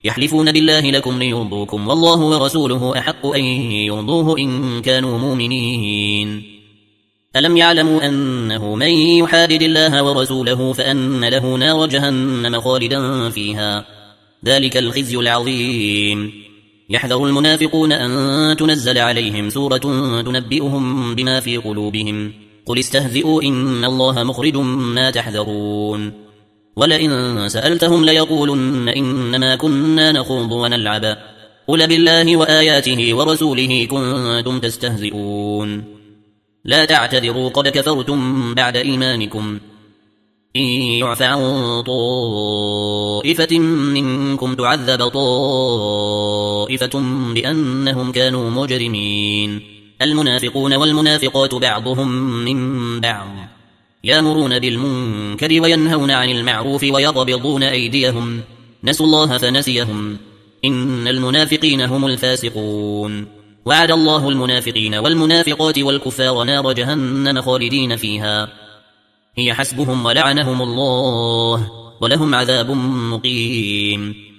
يحلفون بالله لكم ليرضوكم والله ورسوله أحق أن يرضوه إن كانوا مؤمنين. ألم يعلموا أنه من يحادد الله ورسوله فأن له نار جهنم خالدا فيها ذلك الخزي العظيم. يحذر المنافقون أن تنزل عليهم سورة تنبئهم بما في قلوبهم قل استهزئوا إن الله مخرج ما تحذرون. ولئن سألتهم ليقولن إنما كنا نخوض ونلعب قل بالله وآياته ورسوله كنتم تستهزئون. لا تعتذروا قد كفرتم بعد إيمانكم إن يعفى عن طائفة منكم تعذب طائفة بأنهم كانوا مجرمين. المنافقون والمنافقات بعضهم من بعض يأمرون بالمنكر وينهون عن المعروف ويقبضون أيديهم نسوا الله فنسيهم إن المنافقين هم الفاسقون. وعد الله المنافقين والمنافقات والكفار نار جهنم خالدين فيها هي حسبهم ولعنهم الله ولهم عذاب مقيم.